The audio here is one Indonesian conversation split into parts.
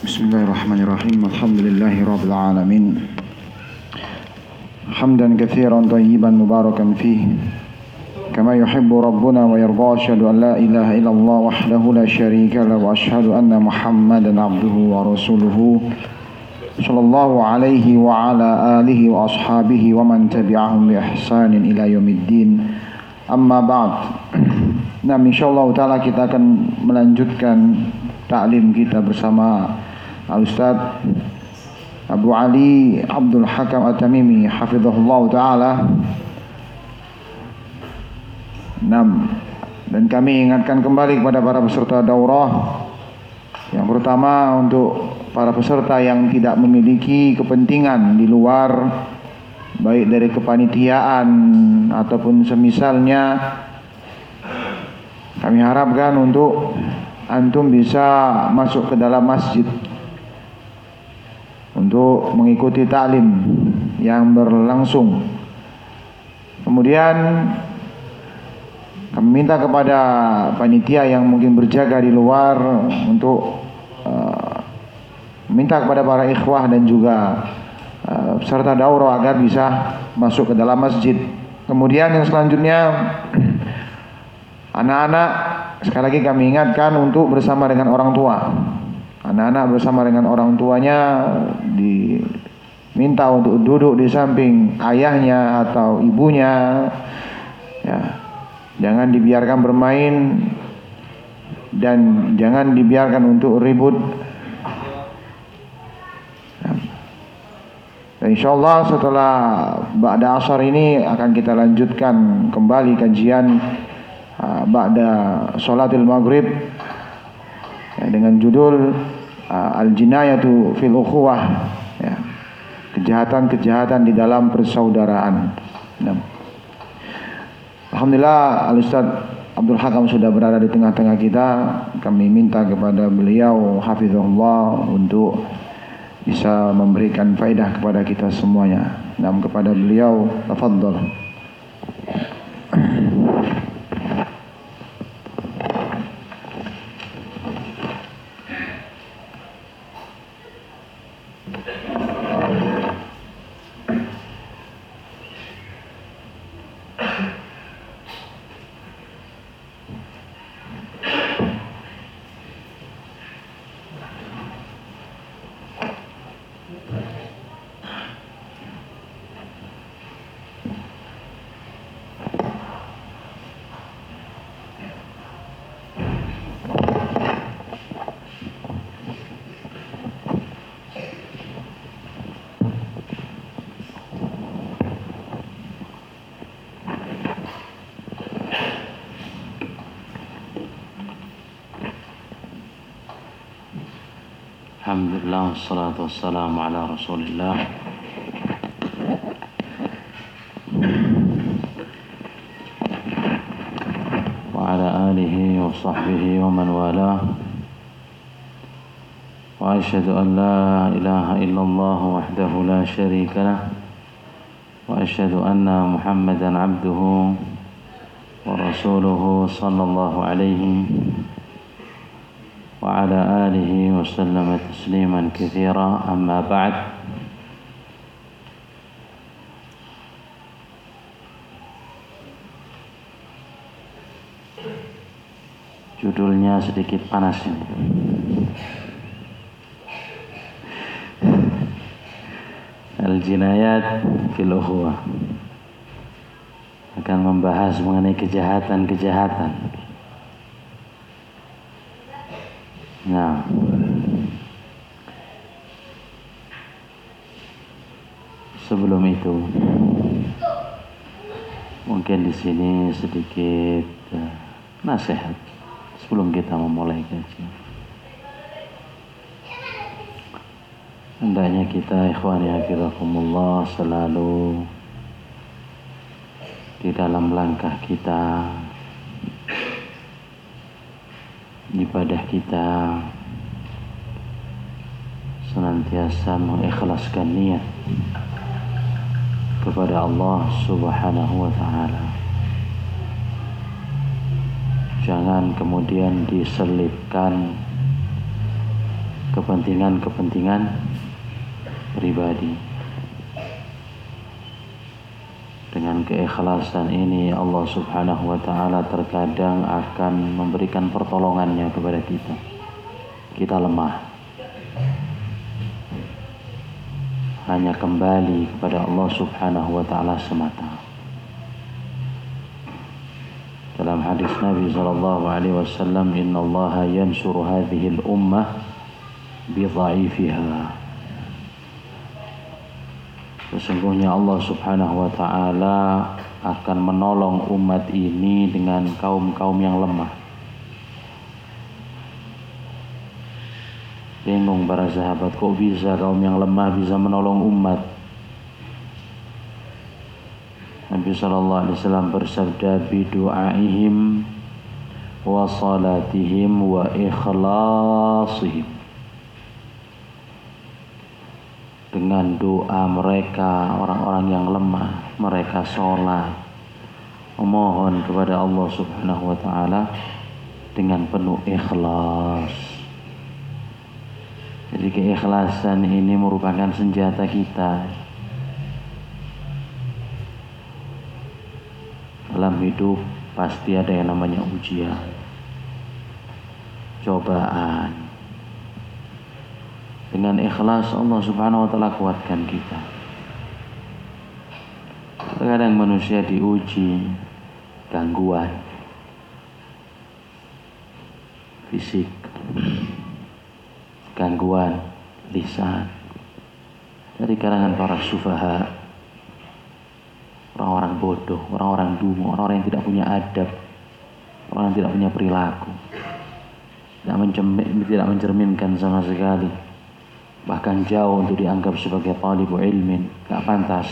Bismillahirrahmanirrahim. Alhamdulillahi rabbil alamin. Hamdan katsiran thayyiban mubarakan fihi kama yuhibbu rabbuna wa yarda. Asyhadu an la ilaha illallah wahdahu la syarika lahu wa asyhadu anna Muhammadan abduhu wa rasuluhu sallallahu alaihi wa ala alihi wa ashabihi wa man tabi'ahum bi ihsanin ila yaumiddin. Amma ba'd. Nah, insyaallah taala kita akan melanjutkan taklim kita bersama Al-Ustaz Abu Ali Abdul Hakam At-Tamimi hafizahullah taala. Dan kami ingatkan kembali kepada para peserta daurah, yang pertama untuk para peserta yang tidak memiliki kepentingan di luar, baik dari kepanitiaan ataupun semisalnya, kami harapkan untuk antum bisa masuk ke dalam masjid untuk mengikuti taklim yang berlangsung. Kemudian kami minta kepada panitia yang mungkin berjaga di luar untuk minta kepada para ikhwah dan juga peserta daurah agar bisa masuk ke dalam masjid. Kemudian yang selanjutnya, anak-anak, sekali lagi kami ingatkan untuk bersama dengan orang tua. Anak-anak bersama dengan orang tuanya diminta untuk duduk di samping ayahnya atau ibunya, ya. Jangan dibiarkan bermain dan jangan dibiarkan untuk ribut. Dan insyaallah setelah ba'da asar ini akan kita lanjutkan kembali kajian ba'da sholatil maghrib, ya, dengan judul Al-Jinayatu fil Ukhuwah, ya, kejahatan-kejahatan di dalam persaudaraan. Alhamdulillah, Al-Ustaz Abdul Hakam sudah berada di tengah-tengah kita. Kami minta kepada beliau hafizahullah untuk bisa memberikan faedah kepada kita semuanya. Kepada beliau, tafadhol. Alhamdulillah, wassalatu wassalamu ala rasulillah wa ala alihi wa sahbihi wa man walah. Wa asyhadu an la ilaha illallah wahdahu la syarika lah wa asyhadu anna Muhammadan abduhu wa rasuluhu sallallahu alaihi wa ala alihi wa sallama tasliman katsira. Amma ba'd. Judulnya sedikit panas ini. Al-Jinayat fil Ukhuwah, akan membahas mengenai kejahatan-kejahatan. Nah, sebelum itu mungkin di sini sedikit nasihat sebelum kita memulai kajian. Hendaknya kita, ikhwani hafizakumullah, selalu di dalam langkah kita, ibadah kita, senantiasa mengikhlaskan niat kepada Allah Subhanahu wa ta'ala. Jangan kemudian diselipkan kepentingan pribadi. Dengan keikhlasan ini Allah Subhanahu wa ta'ala terkadang akan memberikan pertolongannya kepada kita. Kita lemah, hanya kembali kepada Allah Subhanahu wa ta'ala semata. Dalam hadis Nabi sallallahu alaihi wasallam, innallaha yansuru hadhihi al-ummah bi dha'ifiha. Sesungguhnya Allah Subhanahu wa ta'ala akan menolong umat ini dengan kaum-kaum yang lemah. Bingung para sahabat, kok bisa kaum yang lemah bisa menolong umat? Nabi sallallahu alaihi wasallam bersabda, bidu'aihim wa salatihim wa ikhlasihim. Dengan doa mereka, orang-orang yang lemah, mereka sholat, memohon kepada Allah Subhanahu wa ta'ala dengan penuh ikhlas. Jadi keikhlasan ini merupakan senjata kita dalam hidup. Pasti ada yang namanya ujian, cobaan. Dengan ikhlas Allah Subhanahu wa ta'ala kuatkan kita. Terkadang manusia diuji gangguan fisik, gangguan lisan dari kalangan para sufaha, orang-orang bodoh, orang-orang dungu, orang-orang yang tidak punya adab, orang yang tidak punya perilaku, tidak mencerminkan sama sekali, bahkan jauh untuk dianggap sebagai talibu ilmin, gak pantas.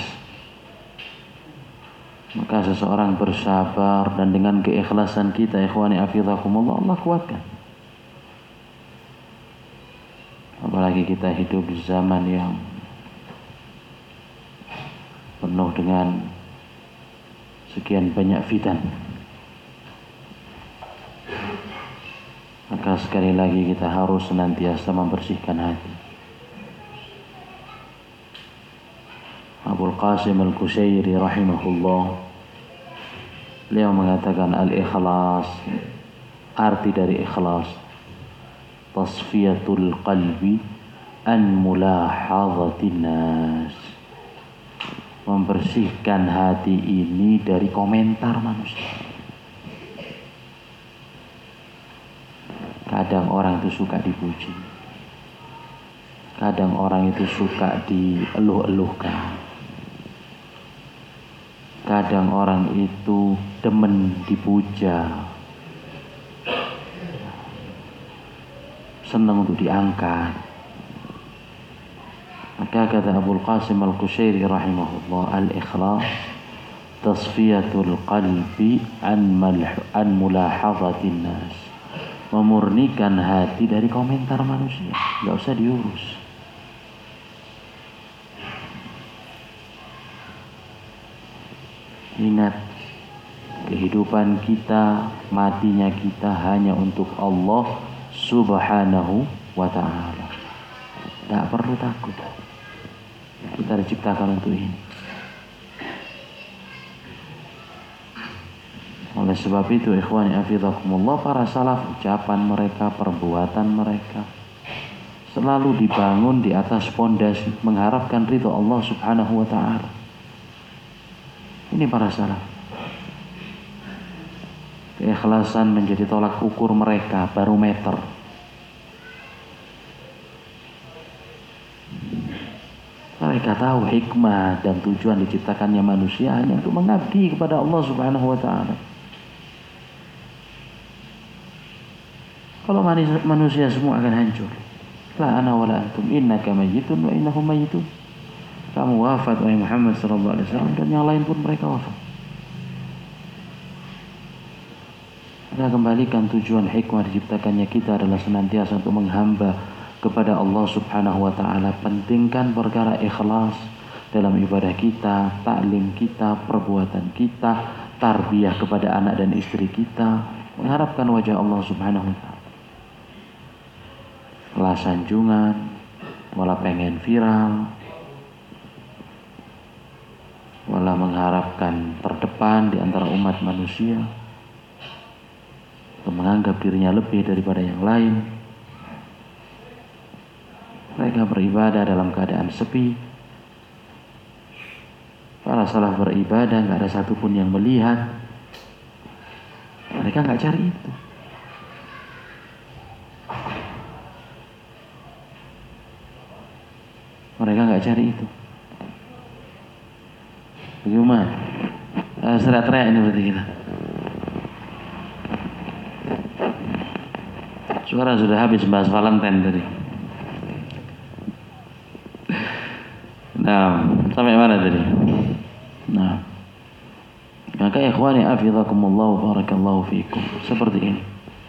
Maka seseorang bersabar dan dengan keikhlasan kita, ikhwani afidakumullah, Allah kuatkan. Apalagi kita hidup di zaman yang penuh dengan sekian banyak fitan. Maka sekali lagi kita harus senantiasa membersihkan hati. Abul Qasim Al-Qushairi rahimahullah, beliau mengatakan al-ikhlas, arti dari ikhlas, tasfiyatul qalbi an mulahadhatin nas, membersihkan hati ini dari komentar manusia. Kadang orang itu suka dipuji, kadang orang itu suka dieluh-eluhkan, kadang orang itu demen dipuja, senang untuk diangkat. Maka kata Abul Qasim Al-Qushairi rahimahullah, al-ikhlas tasfiyatul qalbi an mulahadhatin nas, memurnikan hati dari komentar manusia, gak usah diurus. Ingat, kehidupan kita, matinya kita hanya untuk Allah Subhanahu wa ta'ala. Gak perlu takut, kita diciptakan untuk ini. Oleh sebab itu, ikhwani afidakumullah, para salaf, ucapan mereka, perbuatan mereka selalu dibangun di atas pondasi mengharapkan ridha Allah Subhanahu wa ta'ala. Ini para salaf. Keikhlasan menjadi tolak ukur mereka, barometer. Mereka tahu hikmah dan tujuan diciptakannya manusia hanya untuk mengabdi kepada Allah Subhanahu wa ta'ala. Kalau manusia semua akan hancur. La ana wa la antum, innaka mayyitun wa innahum mayyitun. Kamu wafat wahai Muhammad sallallahu alaihi wasallam, dan yang lain pun mereka wafat. Kita kembalikan tujuan hikmah diciptakannya kita adalah senantiasa untuk menghamba kepada Allah Subhanahu wa ta'ala. Pentingkan perkara ikhlas dalam ibadah kita, taklim kita, perbuatan kita, tarbiyah kepada anak dan istri kita, mengharapkan wajah Allah Subhanahu wa ta'ala. malah sanjungan, malah pengen viral, malah mengharapkan terdepan di antara umat manusia, atau menganggap dirinya lebih daripada yang lain. Mereka beribadah dalam keadaan sepi. Para salaf beribadah gak ada satupun yang melihat. Mereka gak cari itu. Mereka gak cari itu. Bagaimana? Teriak-teriak ini berarti kita. Suara sudah habis bahas Valentine tadi. Nah, sampai mana tadi? Nah, maka ikhwani afizakumullah barakallahu fikum, seperti ini.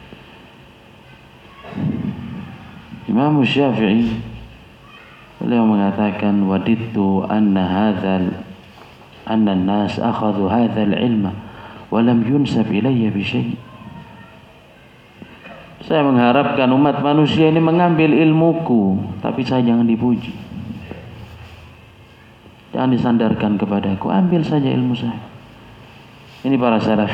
Imam Syafi'i beliau mengatakan wadidtu anna an-nas akhadhu hadzal ilma wa lam yunsab ilayya bi syai'. Saya mengharapkan umat manusia ini mengambil ilmuku, tapi saya jangan dipuji. Jangan disandarkan kepadaku, ambil saja ilmu saya. Ini para salaf.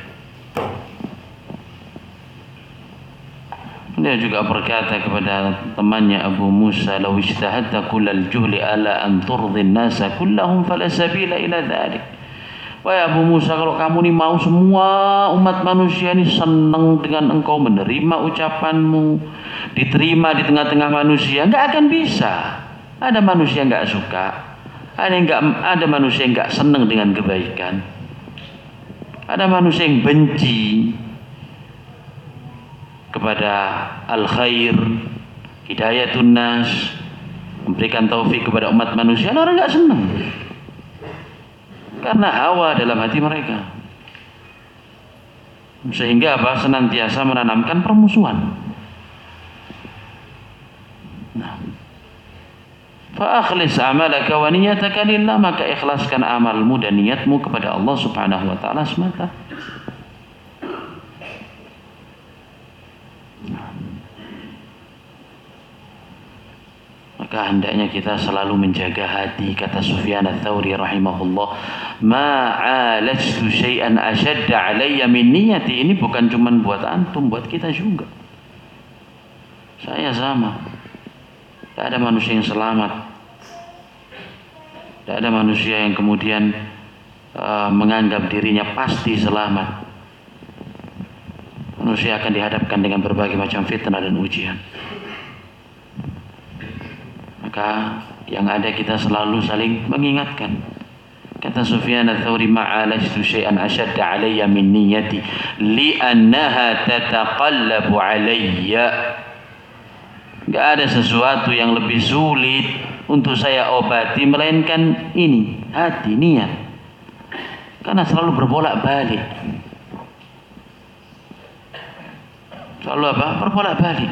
Dia juga berkata kepada temannya Abu Musa, "Law ijtahadta kullal juhli ala an turdhi an-nasa kullahum fala sabila ila dzalik." Wahai Abu Musa, kalau kamu ini mau semua umat manusia ini senang dengan engkau, menerima ucapanmu, diterima di tengah-tengah manusia, enggak akan bisa. Ada manusia enggak suka, ada manusia yang enggak senang dengan kebaikan, ada manusia yang benci kepada al-khair, hidayatun nas, memberikan taufik kepada umat manusia. Orang enggak senang karena hawa dalam hati mereka, sehingga apa? Senantiasa menanamkan permusuhan. Nah, fa akhlis amalaka wa niyataka lillah, maka ikhlaskan amalmu dan niatmu kepada Allah Subhanahu wa taala semata. Maka hendaknya kita selalu menjaga hati. Kata Sufyan ats-Tsauri rahimahullah, ma'alajtu syai'an ashadda alayya min niyati. Ini bukan cuma buat antum, buat kita juga. Saya sama. Tidak ada manusia yang selamat. Tidak ada manusia yang kemudian menganggap dirinya pasti selamat. Manusia akan dihadapkan dengan berbagai macam fitnah dan ujian. Maka yang ada kita selalu saling mengingatkan. Kata Sufyan ats-Tsauri, ma'alajtu syai'an ashadda alayya min niyyati li'annaha tataqallabu alayya. Enggak ada sesuatu yang lebih sulit untuk saya obati melainkan ini, hati, niat. Karena selalu berbolak-balik. Selalu apa? Berbolak-balik.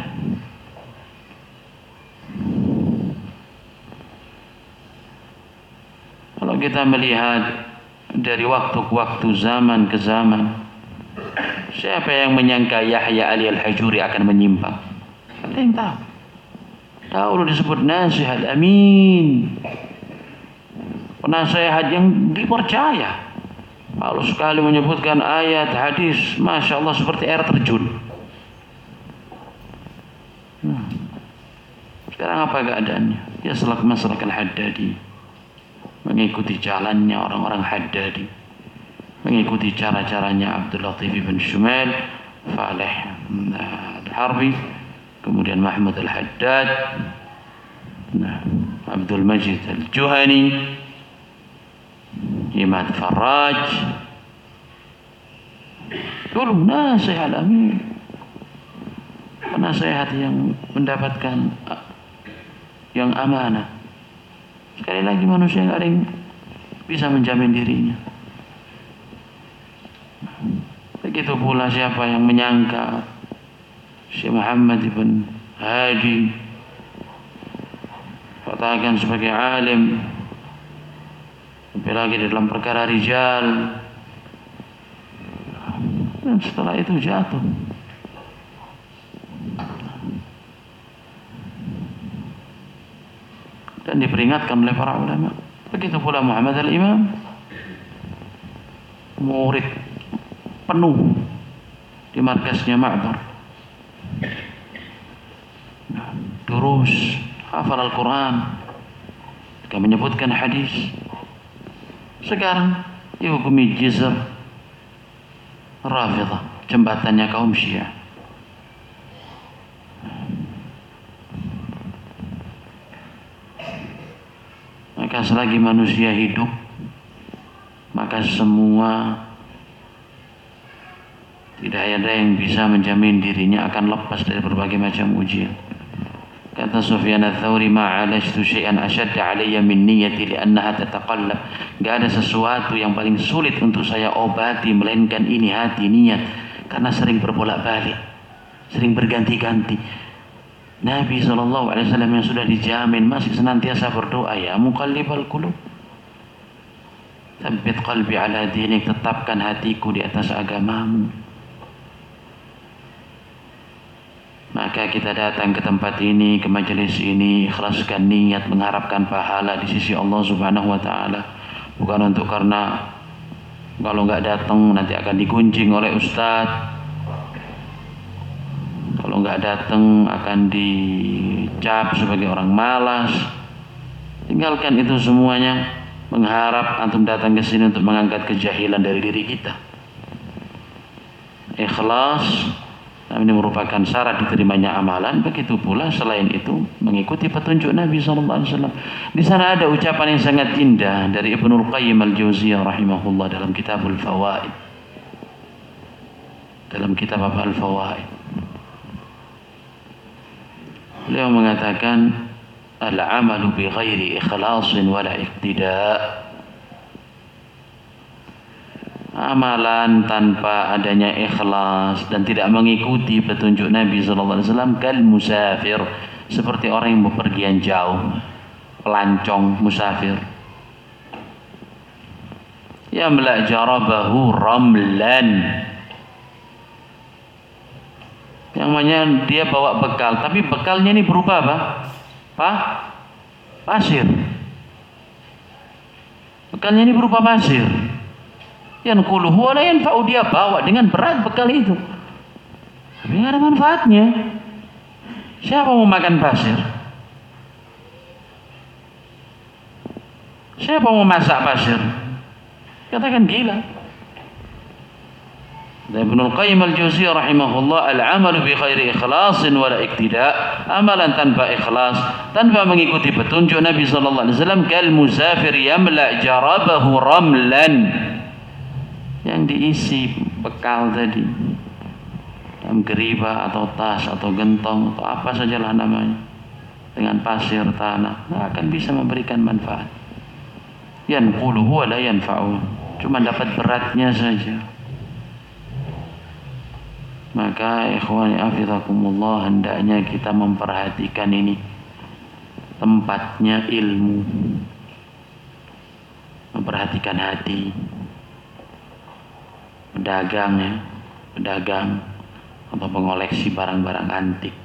Kalau kita melihat dari waktu ke waktu, zaman ke zaman, siapa yang menyangka Yahya Ali Al-Hajuri akan menyimpang? Ada yang tahu. Dahulu disebut nasihat amin, penasehat yang dipercaya. Kalau sekali menyebutkan ayat, hadis, Masya Allah seperti air terjun. Sekarang apa keadaannya? Dia masalah Al-Haddadi, mengikuti jalannya orang-orang Haddadi, mengikuti cara-caranya Abdul Latif bin Shumail, Faleh Al-Harbi, kemudian Mahmud Al-Haddad, Abdul Majid Al-Juhani, Imad Farraj. Dulu nasihat amin, penasehat yang mendapatkan yang amanah. Sekali lagi manusia yang ada yang bisa menjamin dirinya. Begitu pula siapa yang menyangka Syekh Muhammad ibn Hadi katakan sebagai alim, apalagi dalam perkara rijal, dan setelah itu jatuh. dan diperingatkan oleh para ulama. Begitu pula Muhammad al-Imam, murid penuh di markasnya Ma'bar. Durus, hafal Al-Quran, dia menyebutkan hadis. Sekarang dihukumi Jizr Rafidah, jembatannya kaum Syiah. Maka selagi manusia hidup, maka semua tidak ada yang bisa menjamin dirinya akan lepas dari berbagai macam ujian. Kata Sufyan ats-Tsauri, "Ma'alajtu syai'an ashadda 'alayya min niyyati li'annaha tataqallab." Enggak ada sesuatu yang paling sulit untuk saya obati melainkan ini hati, niat, karena sering berbolak-balik, sering berganti-ganti. Nabi SAW yang sudah dijamin masih senantiasa berdoa, ya muqallibal qulub, tsabbit qalbi ala dinik, tetapkan hatiku di atas agamamu. Maka kita datang ke tempat ini, ke majelis ini, ikhlaskan niat mengharapkan pahala di sisi Allah Subhanahu wa taala. Bukan untuk karena kalau enggak datang nanti akan digunjing oleh ustadz. Kalau nggak datang akan dicap sebagai orang malas. Tinggalkan itu semuanya, mengharap antum datang ke sini untuk mengangkat kejahilan dari diri kita. Ikhlas, ini merupakan syarat diterimanya amalan. Begitu pula selain itu mengikuti petunjuk Nabi SAW. Di sana ada ucapan yang sangat indah dari Ibnul Qayyim al-Jauziyah rahimahullah dalam Kitabul Fawaid. Dalam kitab Al-Fawaid, beliau mengatakan, al-amalu bi ghairi ikhlasin wala iqtida'. Amalan tanpa adanya ikhlas dan tidak mengikuti petunjuk Nabi SAW, kal musafir, seperti orang yang bepergian jauh, pelancong musafir. Yamla jarabahu ramlan, yang namanya dia bawa bekal, tapi bekalnya ini berupa apa? Pasir. Bekalnya ini berupa pasir. Yanquluhu wa la yanfa'u, dia bawa dengan berat bekal itu, tapi nggak ada manfaatnya. Siapa mau makan pasir? Siapa mau masak pasir? Katakan gila. Ibnul Qayyim al-Jauziyah rahimahullah, al-amalu bi ghairi ikhlasin wala iqtida', amalan tanpa ikhlas, tanpa mengikuti petunjuk Nabi sallallahu alaihi wasallam, kal musafir yamla jarabahu ramlan, yang diisi bekal tadi dalam geriba atau tas atau gentong atau apa sajalah namanya, dengan pasir tanah, nggak akan bisa memberikan manfaat. Yanquluhu wa la yanfa'u, cuma dapat beratnya saja. Maka ikhwani afizakumullah, hendaknya kita memperhatikan ini, tempatnya ilmu, memperhatikan hati. Pedagang atau pengoleksi barang-barang antik.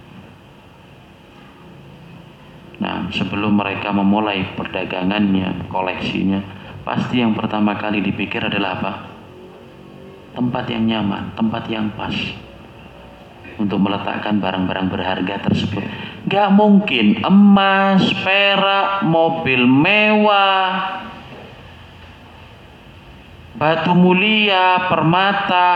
Nah, sebelum mereka memulai perdagangannya, koleksinya, pasti yang pertama kali dipikir adalah apa? Tempat yang nyaman, tempat yang pas untuk meletakkan barang-barang berharga tersebut. Gak mungkin emas, perak, mobil mewah, batu mulia, permata,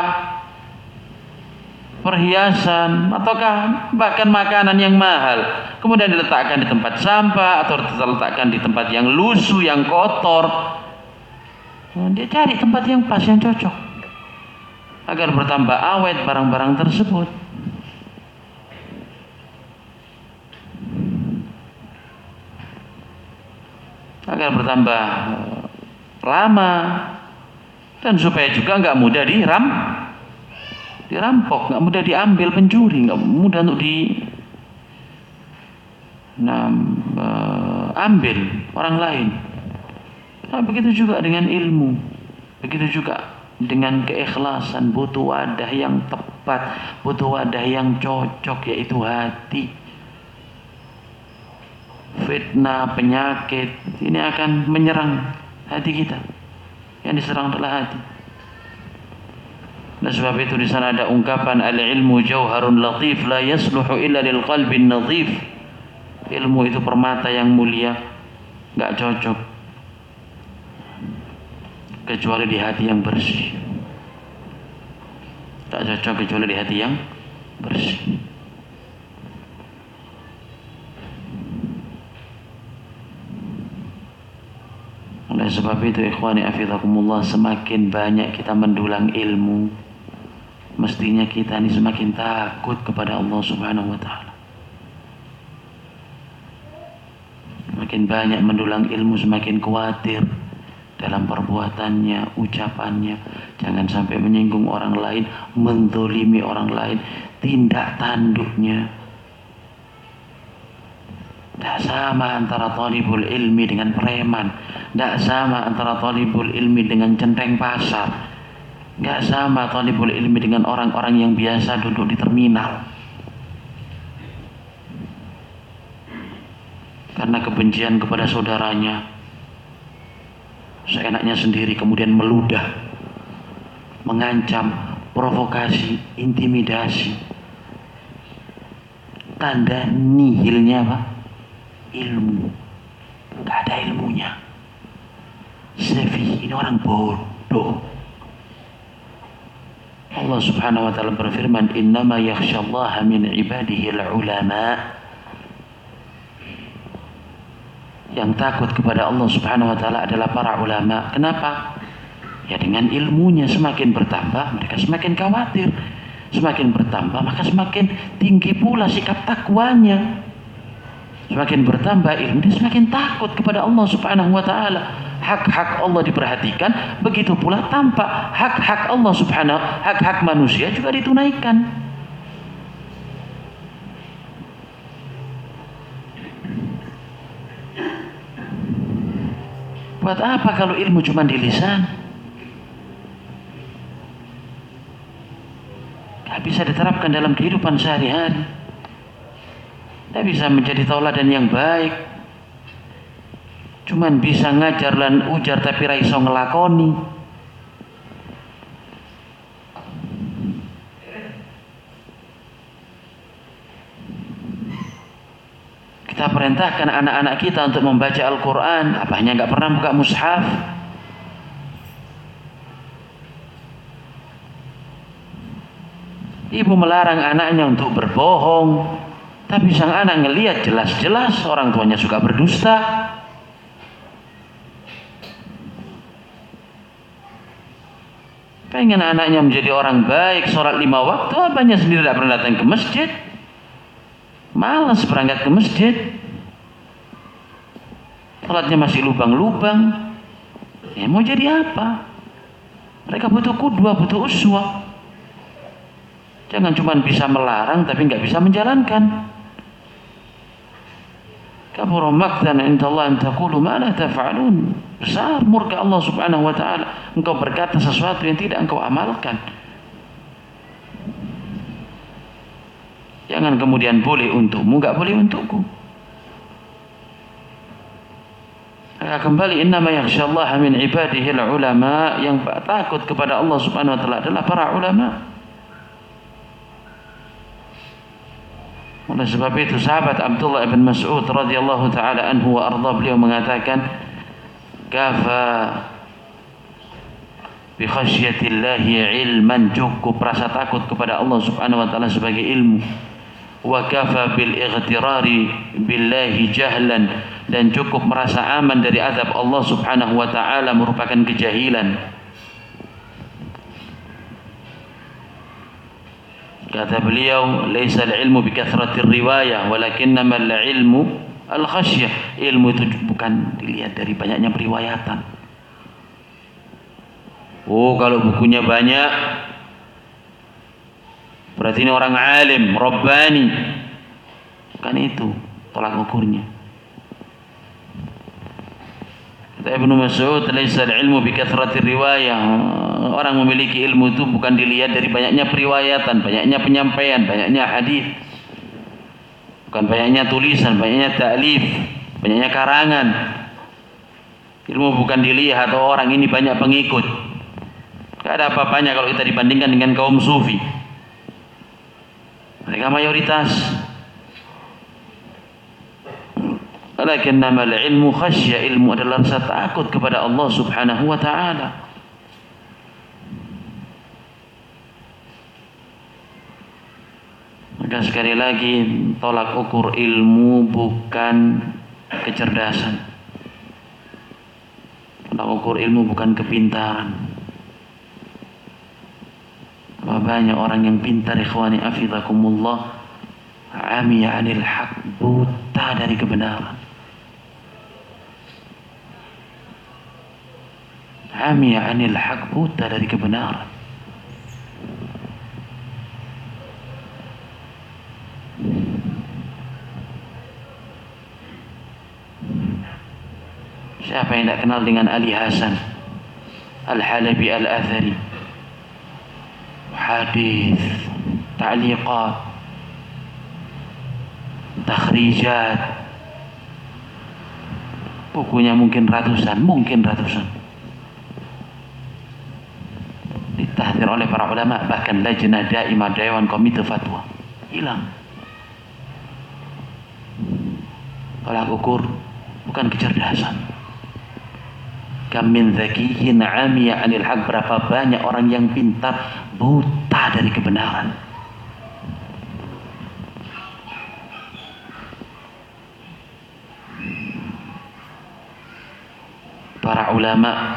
perhiasan, ataukah bahkan makanan yang mahal kemudian diletakkan di tempat sampah atau diletakkan di tempat yang lusuh, yang kotor. Dia cari tempat yang pas, yang cocok, agar bertambah awet barang-barang tersebut. Agar bertambah lama, dan supaya juga nggak mudah dirampok, nggak mudah diambil pencuri, nggak mudah untuk ambil orang lain. Nah, begitu juga dengan ilmu, begitu juga dengan keikhlasan. Butuh wadah yang tepat, butuh wadah yang cocok, yaitu hati. fitnah, penyakit ini akan menyerang hati kita. Yang diserang adalah hati. Nah, sebab itu di sana ada ungkapan al-ilmu jauharun latif la yasluhu illa lil qalbin nadhif. Ilmu itu permata yang mulia, enggak cocok kecuali di hati yang bersih. Tak cocok kecuali di hati yang bersih. Oleh sebab itu ikhwani afizakumullah, semakin banyak kita mendulang ilmu, mestinya kita ini semakin takut kepada Allah Subhanahu wa taala. Semakin banyak mendulang ilmu, semakin khawatir dalam perbuatannya, ucapannya. Jangan sampai menyinggung orang lain, menzalimi orang lain, tindak tanduknya. Tidak sama antara talibul ilmi dengan preman. Tidak sama antara talibul ilmi dengan centeng pasar. Tidak sama talibul ilmi dengan orang-orang yang biasa duduk di terminal. Karena kebencian kepada saudaranya, seenaknya sendiri kemudian meludah, mengancam, provokasi, intimidasi. Tanda nihilnya apa? Ilmu. Gak ada ilmunya. Sefi, ini orang bodoh. Allah Subhanahu wa taala berfirman, "Innama yakhsyallaha min ibadihi al-ulama." Yang takut kepada Allah Subhanahu wa taala adalah para ulama. Kenapa? Ya dengan ilmunya semakin bertambah, mereka semakin khawatir. Semakin bertambah, maka semakin tinggi pula sikap takwanya. Semakin bertambah ilmu, dia semakin takut kepada Allah Subhanahu wa taala. Hak-hak Allah diperhatikan, begitu pula tampak hak-hak Allah Subhanahu, hak-hak manusia juga ditunaikan. Buat apa kalau ilmu cuma di lisan? Gak bisa diterapkan dalam kehidupan sehari-hari. Gak bisa menjadi tauladan yang baik. Cuman bisa ngajar lan ujar tapi ra iso ngelakoni. Kita perintahkan anak-anak kita untuk membaca Al-Quran, apanya nggak pernah buka mushaf. Ibu melarang anaknya untuk berbohong, tapi sang anak ngelihat jelas-jelas orang tuanya suka berdusta. Pengen anaknya menjadi orang baik, sholat 5 waktu, abahnya sendiri tidak pernah datang ke masjid. Malas berangkat ke masjid, sholatnya masih lubang-lubang. Ya mau jadi apa? Mereka butuh qudwah, butuh uswah. Jangan cuma bisa melarang tapi nggak bisa menjalankan. Kabura maqtan indallah an taqulu ma la taf'alun. Besar murka Allah Subhanahu wa taala engkau berkata sesuatu yang tidak engkau amalkan. Jangan kemudian boleh untukmu, enggak boleh untukku. Kembali, innama yakhsyallaha min ibadihi ulama, yang takut kepada Allah Subhanahu wa taala adalah para ulama. Oleh sebab itu sahabat Abdullah bin Mas'ud radhiyallahu taala anhu wa arda, beliau mengatakan, kafa bi khasyatillahi ilman, cukup rasa takut kepada Allah Subhanahu wa taala sebagai ilmu. Wa kafa bil ightirari billahi jahlan, dan cukup merasa aman dari azab Allah Subhanahu wa taala merupakan kejahilan. Kata beliau, laisa al-ilmu bi kathratir riwayah walakinnama al-ilmu al-khasyah. Ilmu itu bukan dilihat dari banyaknya periwayatan. Oh, kalau bukunya banyak berarti ini orang alim, rabbani. Kan itu tolak ukurnya. Kata Ibnu Mas'ud, laisa al-ilmu bi kathratir riwayah. Orang memiliki ilmu itu bukan dilihat dari banyaknya periwayatan, banyaknya penyampaian, banyaknya hadis. Bukan banyaknya tulisan, banyaknya ta'lif. banyaknya karangan. Ilmu bukan dilihat, oh orang ini banyak pengikut. Gak ada apa-apanya kalau kita dibandingkan dengan kaum sufi. Mereka mayoritas. Walakinnamal ilmu khasyah, ilmu adalah rasa takut kepada Allah Subhanahu wa taala. Maka sekali lagi, tolak ukur ilmu bukan kecerdasan. Tolak ukur ilmu bukan kepintaran. Banyak orang yang pintar, ikhwani afizakumullah, amiya 'anil haq, buta dari kebenaran. Amiya 'anil haq, buta dari kebenaran. Siapa yang tidak kenal dengan Ali Hasan Al-Halabi Al-Athari? Hadis, ta'liqat, takhrijat, bukunya mungkin ratusan. Ditahdzir oleh para ulama, bahkan lajnah daimah, dewan komite fatwa, hilang. Tolak ukur bukan kecerdasan. Kam min dzakiyyin 'amiya 'anil haq, berapa banyak orang yang pintar buta dari kebenaran. Para ulama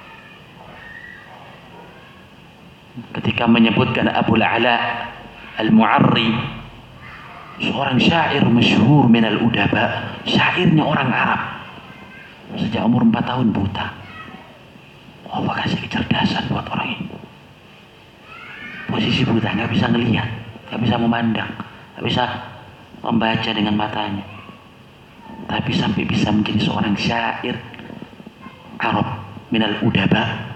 ketika menyebutkan Abul Ala Al-Mu'arri, seorang syair masyhur minal udaba, syairnya orang Arab, sejak umur 4 tahun buta. Allah kasih kecerdasan buat orang ini. Posisi buta, nggak bisa ngelihat, nggak bisa memandang, nggak bisa membaca dengan matanya, tapi sampai bisa menjadi seorang syair Arab minal udaba.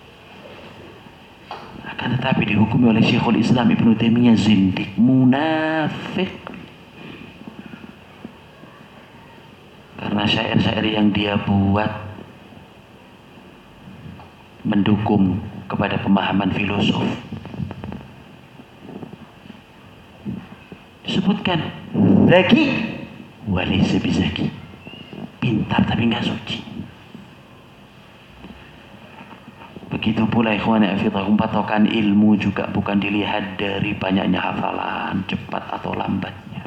Akan tetapi dihukumi oleh Syekhul Islam Ibnu Taimiyah zindik, munafik, karena syair-syair yang dia buat mendukung kepada pemahaman filosof. Disebutkan zaki walaysa bizaki, pintar tapi nggak suci. Begitu pula ikhwani afidhakum, patokan ilmu juga bukan dilihat dari banyaknya hafalan, cepat atau lambatnya.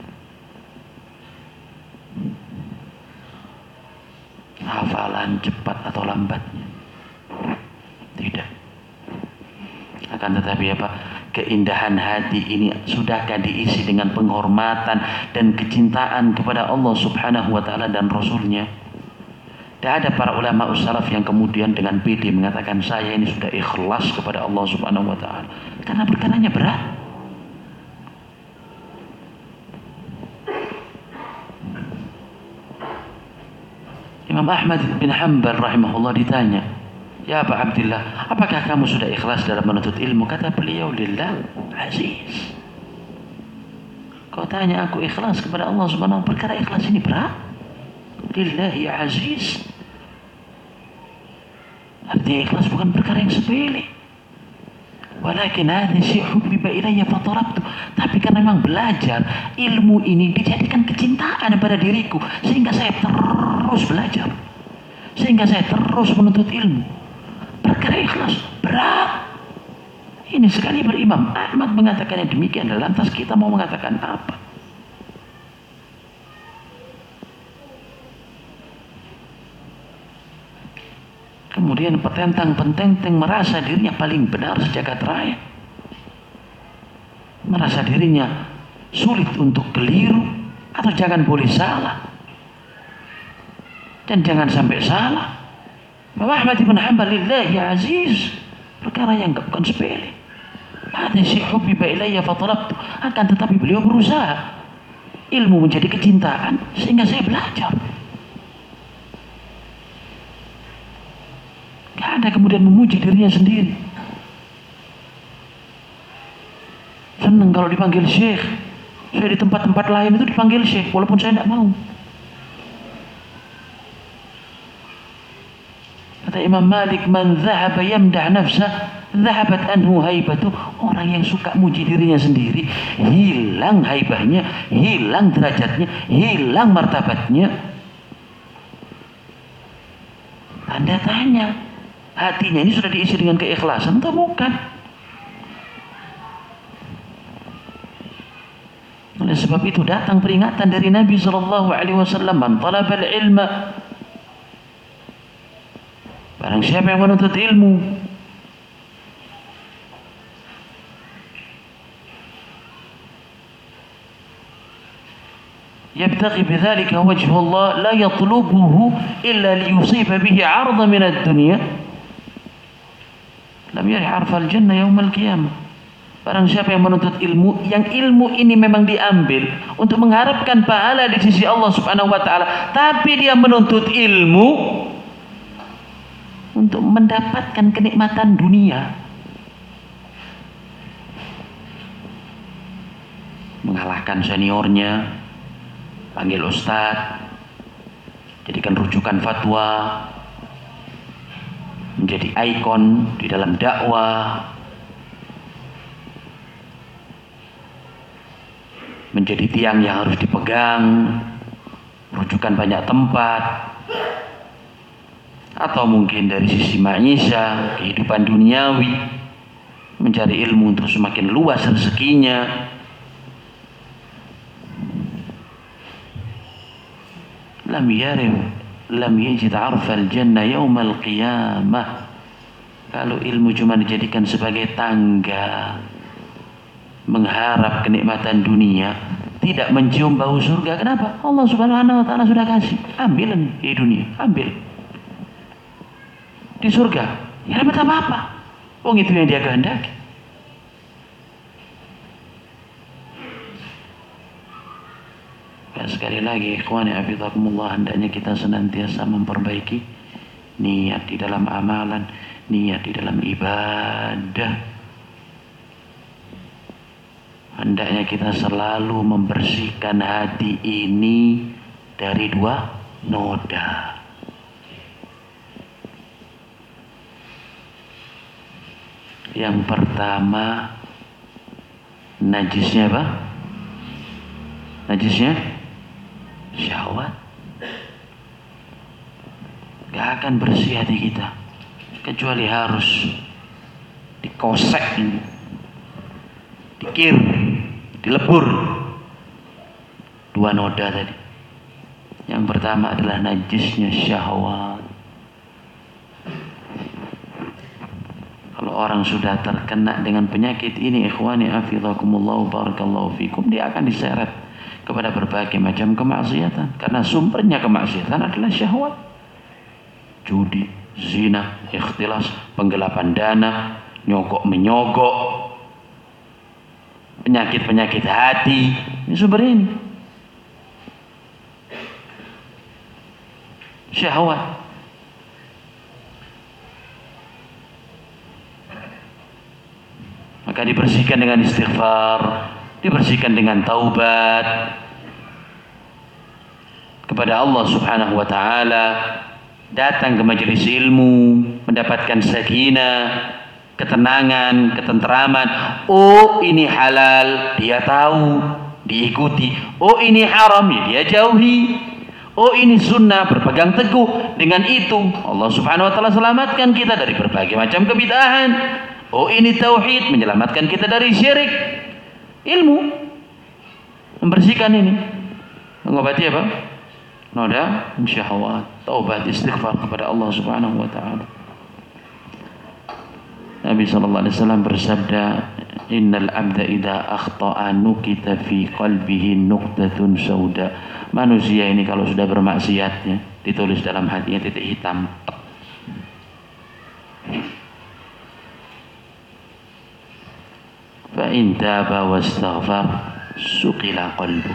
Hafalan cepat atau lambatnya tidak. Akan tetapi apa? Keindahan hati ini sudahkah diisi dengan penghormatan dan kecintaan kepada Allah Subhanahu wa taala dan Rasulnya? Tidak ada para ulama salaf yang kemudian dengan pede mengatakan saya ini sudah ikhlas kepada Allah Subhanahu wa taala, karena perkaranya berat. Imam Ahmad bin Hanbal rahimahullah ditanya, "Ya Aba Abdillah, apakah kamu sudah ikhlas dalam menuntut ilmu?" Kata beliau, "Lillah aziz." Kau tanya aku ikhlas kepada Allah Subhanahu wa taala, perkara ikhlas ini berat. Lillahi aziz. Artinya ikhlas bukan perkara yang sepele. Walakin hadha syai'un hubbiba ilayya fatarabtu. Tapi karena memang belajar ilmu ini dijadikan kecintaan pada diriku, sehingga saya terus belajar, sehingga saya terus menuntut ilmu. Perkara ikhlas berat. Ini sekali berimam Ahmad mengatakannya demikian, lantas kita mau mengatakan apa? Kemudian petentang-pententeng merasa dirinya paling benar sejagat raya, merasa dirinya sulit untuk keliru atau jangan boleh salah, dan jangan sampai salah. Bahwa Ahmad bin Hanbal lillahi aziz, perkara yang bukan sepele. Hadza syai'un hubbiba ilayya fatalabtu. Akan tetapi beliau berusaha, ilmu menjadi kecintaan sehingga saya belajar. Gak ada kemudian memuji dirinya sendiri. Senang kalau dipanggil syekh. Saya di tempat-tempat lain itu dipanggil syekh walaupun saya tidak mau. Kata Imam Malik, man dhahaba yamdah nafsah, dhahabat anhu haibatu. Orang yang suka muji dirinya sendiri, hilang haibahnya, hilang derajatnya, hilang martabatnya. Anda tanya, hatinya ini sudah diisi dengan keikhlasan atau bukan? Oleh sebab itu datang peringatan dari Nabi SAW, man talabal ilma, barang siapa yang menuntut ilmu, yabtaghi bidzalika wajha Allah, la yatlubuhu illa liyusiba bihi 'arda min ad-dunya, lam yarih 'arfal jannah yaumil qiyamah. Barang siapa yang menuntut ilmu, yang ilmu ini memang diambil untuk mengharapkan pahala di sisi Allah Subhanahu wa taala, tapi dia menuntut ilmu untuk mendapatkan kenikmatan dunia, mengalahkan seniornya, panggil ustadz, jadikan rujukan fatwa, menjadi ikon di dalam dakwah, menjadi tiang yang harus dipegang, rujukan banyak tempat, atau mungkin dari sisi ma'isha, kehidupan duniawi, mencari ilmu untuk semakin luas rezekinya. Lam yajid 'arfal jannah yaumal qiyamah. Kalau ilmu cuma dijadikan sebagai tangga mengharap kenikmatan dunia, tidak mencium bau surga. Kenapa? Allah Subhanahu wa taala sudah kasih. Ambil di dunia, ambil. Di surga, ya dapat apa-apa. Oh, itu yang dia kehendaki. Sekali lagi, ikhwani hafizakumullah, hendaknya kita senantiasa memperbaiki niat di dalam amalan, niat di dalam ibadah. Hendaknya kita selalu membersihkan hati ini dari dua noda. Yang pertama, najisnya apa? Najisnya syahwat. Gak akan bersih hati kita kecuali harus dikosek ini, dikir, dilebur. Dua noda tadi. Yang pertama adalah najisnya syahwat. Kalau orang sudah terkena dengan penyakit ini, ikhwani hafizakumullah barakallahu fikum, dia akan diseret kepada berbagai macam kemaksiatan, karena sumbernya kemaksiatan adalah syahwat. Judi, zina, ikhtilas, penggelapan dana, nyogok menyogok, penyakit-penyakit hati, ini sumber ini. Syahwat. Maka dibersihkan dengan istighfar, dibersihkan dengan taubat kepada Allah Subhanahu wa taala, datang ke majelis ilmu, mendapatkan sakinah, ketenangan, ketentraman. Oh, ini halal, dia tahu, diikuti. Oh, ini haram, dia jauhi. Oh, ini sunnah, berpegang teguh dengan itu. Allah Subhanahu wa taala selamatkan kita dari berbagai macam kebid'ahan. Oh, ini tauhid, menyelamatkan kita dari syirik. Ilmu membersihkan ini, mengobati apa? Noda syahwat, taubat, istighfar kepada Allah Subhanahu wa taala. Nabi sallallahu alaihi wasallam bersabda, innal abda idza akhta'a nukita fi qalbihi nuqtatun sauda. Manusia ini kalau sudah bermaksiatnya, ditulis dalam hatinya titik hitam. Fa in taba wastaghfar suqila qalbu.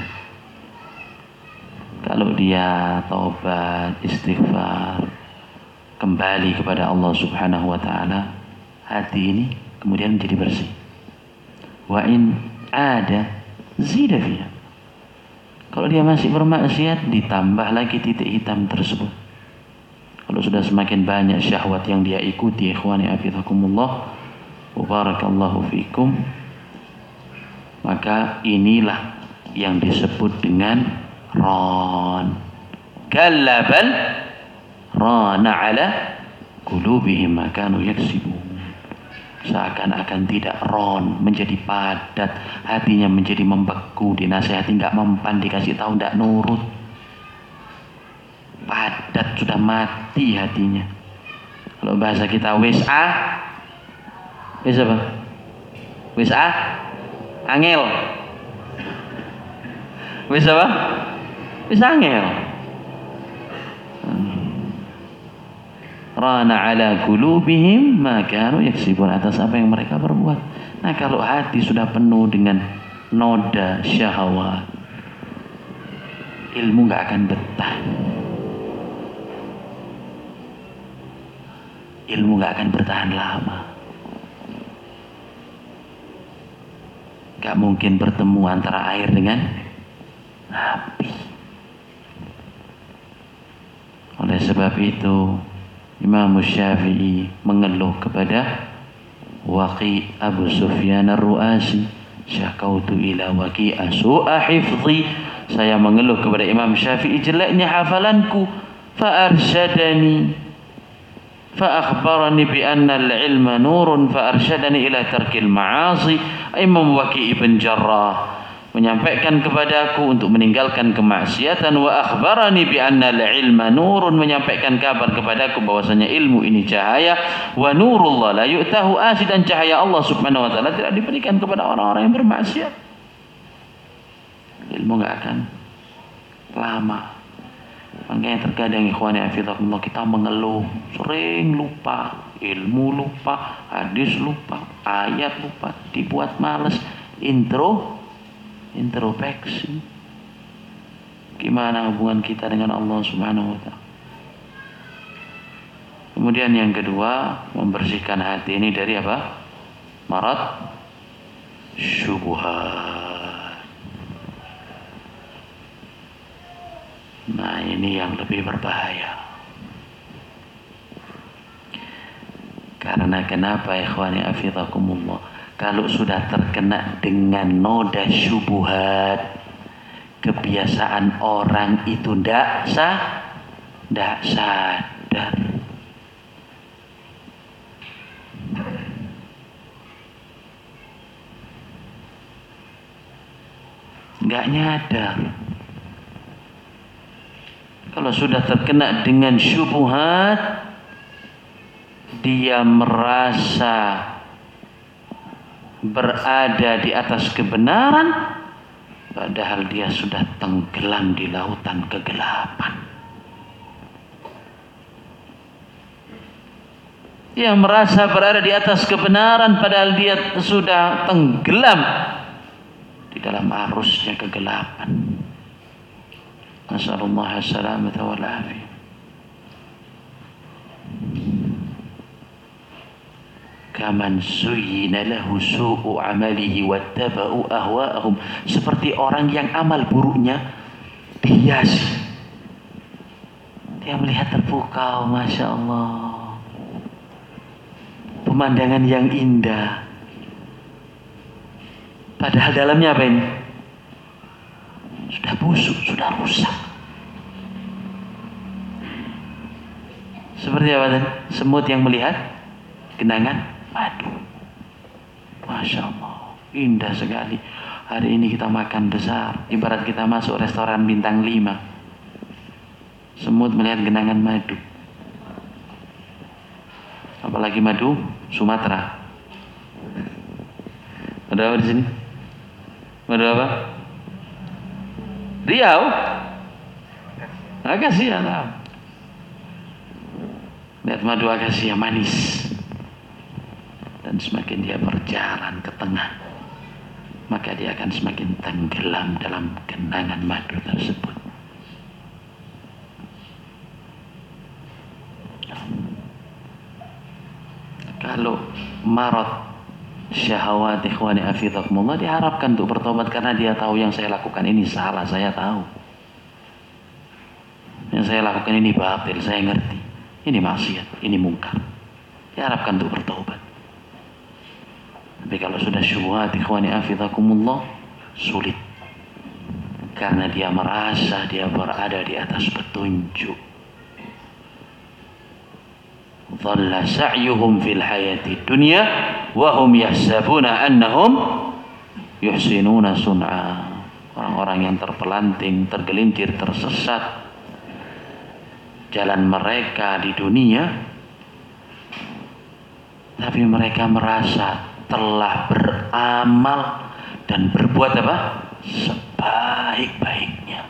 Kalau dia taubat, istighfar, kembali kepada Allah Subhanahu wa taala, hati ini kemudian menjadi bersih. Wa in ada zida fiha. Kalau dia masih bermaksiat, ditambah lagi titik hitam tersebut. Kalau sudah semakin banyak syahwat yang dia ikuti, ikhwani afizakumullah wa barakallahu fikum, maka inilah yang disebut dengan ran. Kalla bal rana ala qulubihim ma kanu yaksibun. Seakan-akan tidak ron, menjadi padat, hatinya menjadi membeku, dinasihati nggak mempan, dikasih tahu nggak nurut, padat, sudah mati hatinya. Kalau bahasa kita wis apa? Wis angel. Wis apa? Wis angel. Rana ala qulubihim ma kanu yaksibun, atas apa yang mereka perbuat. Nah, kalau hati sudah penuh dengan noda syahwat, ilmu nggak akan betah. Ilmu nggak akan bertahan lama. Gak mungkin bertemu antara air dengan api. Oleh sebab itu Imam Syafi'i mengeluh kepada Waqi Abu Sufyan ar-Ru'asi, syakautu ila Waqi su'a hifzi, saya mengeluh kepada Imam Syafi'i jeleknya hafalanku, fa arsyadani fa akhbarani bi anna al-ilma nurun fa arsyadani ila tarkil ma'asi. Imam Waqi ibn Jarrah menyampaikan kepadaku untuk meninggalkan kemaksiatan, wa akhbarani bi anna al-ilma nurun, menyampaikan kabar kepadaku bahwasanya ilmu ini cahaya, wa nurullah la yu'tahu asi, dan cahaya Allah Subhanahu wa taala tidak diberikan kepada orang-orang yang bermaksiat. Ilmu enggak akan lama. Makanya terkadang ikhwani hafizakumullah kita mengeluh, sering lupa, ilmu lupa, hadis lupa, ayat lupa, dibuat malas, introspeksi. Gimana hubungan kita dengan Allah Subhanahu wa taala? Kemudian yang kedua, membersihkan hati ini dari apa? Marat syubhat. Nah, ini yang lebih berbahaya. Karena kenapa ikhwani afizakumullah? Kalau sudah terkena dengan noda syubhat, kebiasaan orang itu ndak sadar. Nggak nyadar. Kalau sudah terkena dengan syubhat, dia merasa berada di atas kebenaran, padahal dia sudah tenggelam di lautan kegelapan. Dia merasa berada di atas kebenaran, padahal dia sudah tenggelam di dalam arusnya kegelapan. Nasallallahu as-salamata wal afiyah. Kaman suyyina lahu su'u amalihi wattaba'u ahwa'ahum, seperti orang yang amal buruknya dihiasi. Dia melihat terpukau, Masya Allah, pemandangan yang indah, padahal dalamnya apa ini? Sudah busuk, sudah rusak. Seperti apa tadi? Semut yang melihat genangan madu. Masya Allah, indah sekali. Hari ini kita makan besar, ibarat kita masuk restoran bintang 5. Semut melihat genangan madu. Apalagi madu Sumatera. Ada apa di sini? Madu apa? Riau. Akasia. Lihat madu akasia manis. Dan semakin dia berjalan ke tengah, maka dia akan semakin tenggelam dalam genangan madu tersebut. Kalau marad syahwat ikhwani afizakumullah, diharapkan untuk bertobat, karena dia tahu yang saya lakukan ini salah, saya tahu. Yang saya lakukan ini batil, saya ngerti. Ini maksiat, ini mungkar. Diharapkan untuk bertaubat. Tapi kalau sudah syubhat, ikhwani afidakumullah, sulit. Karena dia merasa dia berada di atas petunjuk. Dhalla sa'yuhum fil hayati dunya wa hum yahsabuna annahum yuhsinuna sun'a. Orang-orang yang terpelanting, tergelincir, tersesat jalan mereka di dunia, tapi mereka merasa telah beramal dan berbuat apa? Sebaik-baiknya.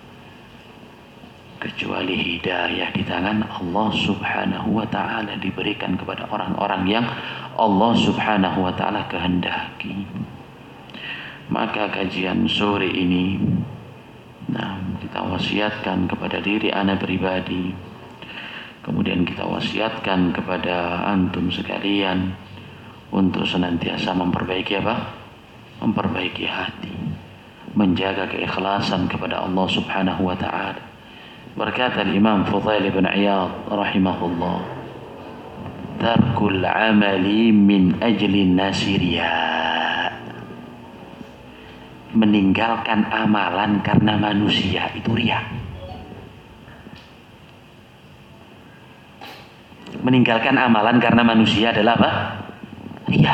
Kecuali hidayah di tangan Allah subhanahu wa ta'ala diberikan kepada orang-orang yang Allah subhanahu wa ta'ala kehendaki. Maka kajian sore ini kita wasiatkan kepada diri ana pribadi, kemudian kita wasiatkan kepada antum sekalian untuk senantiasa memperbaiki apa? Memperbaiki hati, menjaga keikhlasan kepada Allah subhanahu wa ta'ala. Berkata Imam Fudail bin Iyad rahimahullah, tarkul amali min ajli nasiriya, meninggalkan amalan karena manusia itu riya. Meninggalkan amalan karena manusia adalah apa? Riya.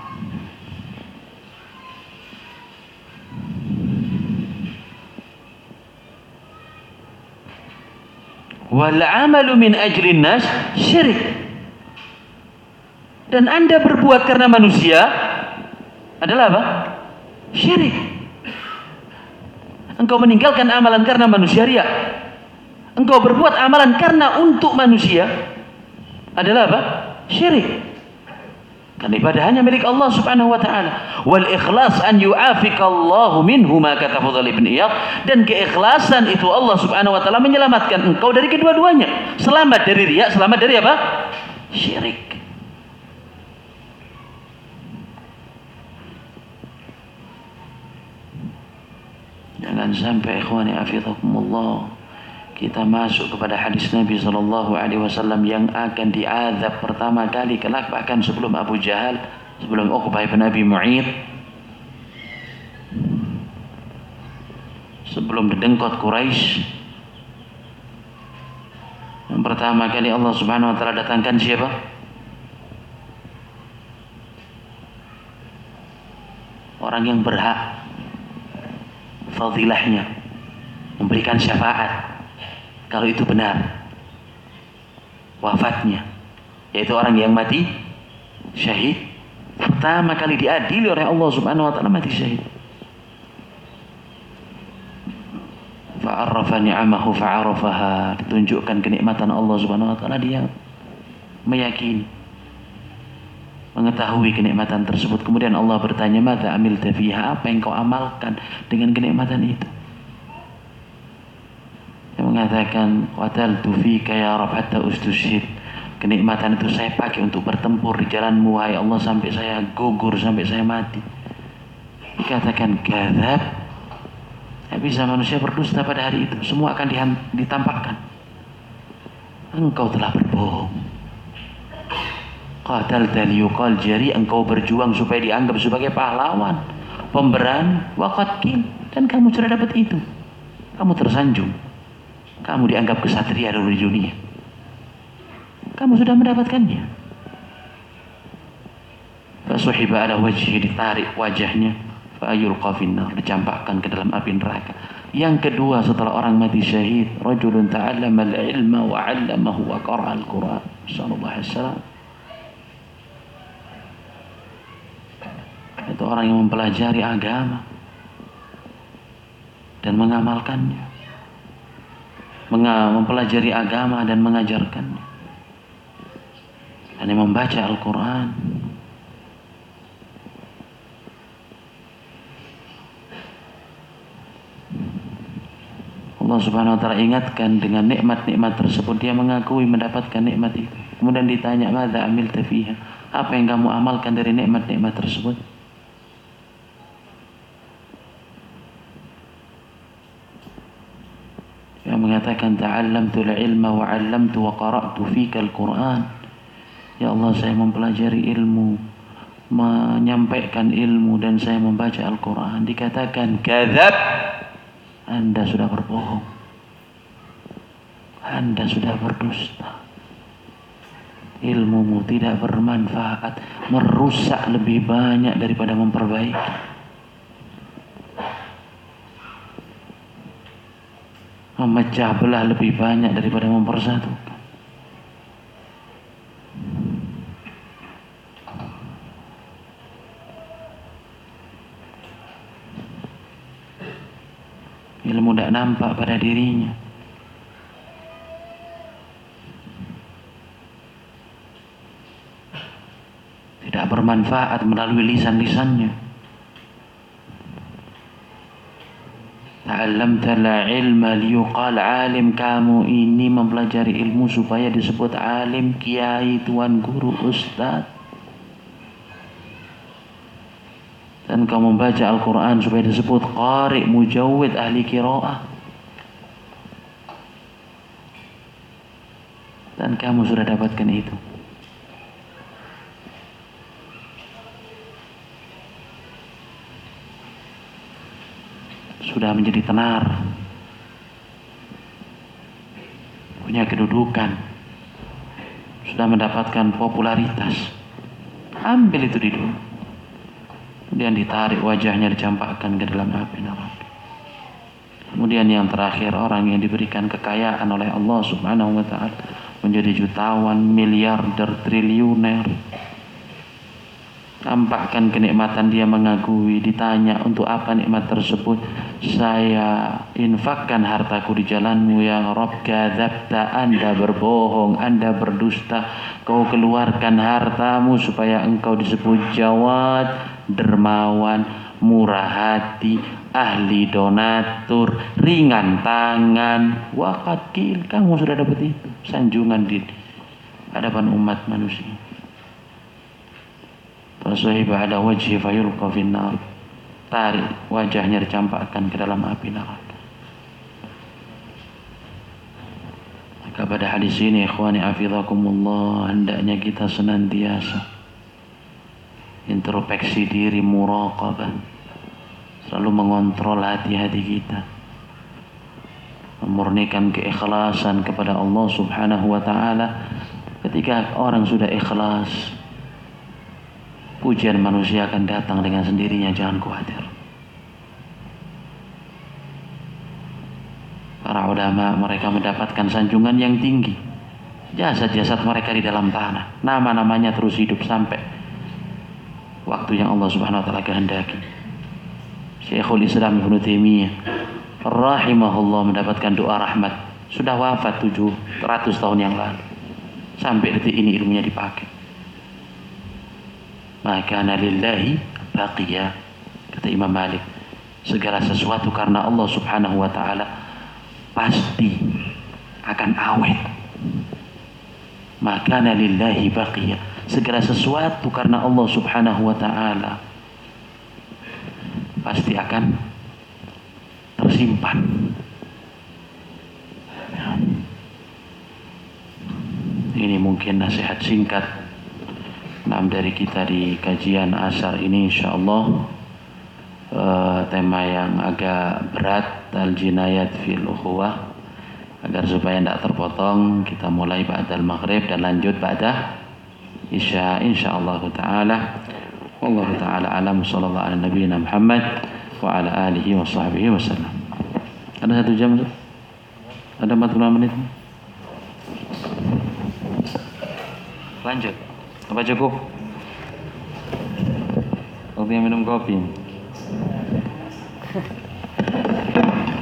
Wal amalu min ajlin nas syirik. Dan Anda berbuat karena manusia adalah apa? Syirik. Engkau meninggalkan amalan karena manusia, riya. Engkau berbuat amalan karena untuk manusia adalah apa? Syirik. Karena ibadah hanya milik Allah subhanahu wa ta'ala. Wal ikhlas an yu'afikallahu minhu, ma kata Fudail bin Iyad. Dan keikhlasan itu Allah subhanahu wa ta'ala menyelamatkan engkau dari kedua-duanya. Selamat dari riya, selamat dari apa? Syirik. Jangan sampai ikhwani afidakumullah kita masuk kepada hadis Nabi SAW yang akan diazab pertama kali kelak, bahkan sebelum Abu Jahal, sebelum Uqbah bin Abi Mu'id, sebelum dedengkot Quraisy. Yang pertama kali Allah subhanahu wa ta'ala datangkan siapa? Orang yang berhak fadilahnya memberikan syafaat kalau itu benar wafatnya, yaitu orang yang mati syahid. Pertama kali diadili oleh Allah subhanahu wa ta'ala mati syahid. Fa'arrafa ni'amahu fa'arafaha, ditunjukkan kenikmatan Allah subhanahu wa ta'ala, dia meyakini, mengetahui kenikmatan tersebut. Kemudian Allah bertanya, madza amilta fiha, apa yang kau amalkan dengan kenikmatan itu? Dia mengatakan, qataltu fika ya Rabb hatta ustushhid, kenikmatan itu saya pakai untuk bertempur di jalanmu wahai Allah sampai saya gugur, sampai saya mati. Dikatakan kadzab, tidak bisa manusia berdusta pada hari itu, semua akan ditampakkan. Engkau telah berbohong. Qatalta liyuqal jari, engkau berjuang supaya dianggap sebagai pahlawan, pemberani, wa qad qil, dan kamu sudah dapat itu. Kamu tersanjung, kamu dianggap kesatria dulu di dunia, kamu sudah mendapatkannya. Fasuhiba ala wajhi, ditarik wajahnya, fa yulqa finnar, dicampakkan ke dalam api neraka. Yang kedua setelah orang mati syahid, rajulun ta'allama al-ilma wa 'allamahu wa qara'a al-Qur'an. Sallallahu alaihi wasallam. Itu orang yang mempelajari agama dan mengamalkannya, mempelajari agama dan mengajarkannya, dan yang membaca Al-Quran. Allah subhanahu wa ta'ala ingatkan dengan nikmat-nikmat tersebut, dia mengakui mendapatkan nikmat itu. Kemudian ditanya, madza amilta fiha, apa yang kamu amalkan dari nikmat-nikmat tersebut? Yang mengatakan ta'allamtul ilma wa 'allamtu wa qara'tu fikal Qur'an. Ya Allah, saya mempelajari ilmu, menyampaikan ilmu, dan saya membaca Al-Quran. Dikatakan kadzab, Anda sudah berbohong, Anda sudah berdusta, ilmumu tidak bermanfaat, merusak lebih banyak daripada memperbaiki. Memecah belah lebih banyak daripada mempersatukan. Ilmu tidak nampak pada dirinya. Tidak bermanfaat melalui lisan-lisannya. Ta'allamtal ilma liyuqal alim. Kamu ini mempelajari ilmu supaya disebut alim, kiai, tuan guru, ustaz. Dan kamu membaca Al-Quran supaya disebut qari, mujawwid, ahli qiraah. Dan kamu sudah dapatkan itu. Sudah menjadi tenar, punya kedudukan, sudah mendapatkan popularitas. Ambil itu di dunia. Kemudian ditarik wajahnya, dicampakkan ke dalam api neraka. Kemudian yang terakhir, orang yang diberikan kekayaan oleh Allah Subhanahu wa ta'ala, menjadi jutawan, miliarder, triliuner. Tampakkan kenikmatan dia, mengagui. Ditanya, untuk apa nikmat tersebut? Saya infakkan hartaku di jalanmu ya Rabb. Kadzabta, Anda berbohong, Anda berdusta. Kau keluarkan hartamu supaya engkau disebut jawad, dermawan, murah hati, ahli donatur, ringan tangan. Wakil, kamu sudah dapat itu, sanjungan di hadapan umat manusia. Fasuhiba ala wajhi fayulqa finnar. Tarik wajahnya, dicampakkan ke dalam api neraka. Maka pada hadis ini, ikhwani hafizakumullah, hendaknya kita senantiasa introspeksi diri, muraqabah, selalu mengontrol hati-hati kita, memurnikan keikhlasan kepada Allah Subhanahu wa ta'ala. Ketika orang sudah ikhlas, pujian manusia akan datang dengan sendirinya, jangan khawatir. Para ulama, mereka mendapatkan sanjungan yang tinggi. Jasad-jasad mereka di dalam tanah, nama-namanya terus hidup sampai waktu yang Allah Subhanahu wa ta'ala kehendaki. Syekhul Islam Ibnu Taimiyah rahimahullah mendapatkan doa rahmat, sudah wafat 700 tahun yang lalu. Sampai detik ini ilmunya dipakai. Maka lillahi baqiyah, kata Imam Malik, segala sesuatu karena Allah Subhanahu wa ta'ala pasti akan awet. Maka lillahi baqiyah, segala sesuatu karena Allah Subhanahu wa ta'ala pasti akan tersimpan. Ini mungkin nasihat singkat dari kita di kajian asar ini, insyaallah. Tema yang agak berat, al-jinayat fil ukhuwah. Agar supaya tidak terpotong, kita mulai ba'dal maghrib dan lanjut ba'da isya, insyaallah ta'ala. Wallahu ta'ala alam. Sallallahu ala nabiyina Muhammad wa ala alihi wa sahbihi wasallam. Ada 1 jam? Ada 45 menit? Lanjut. Apa cukup? Waktu yang minum kopi.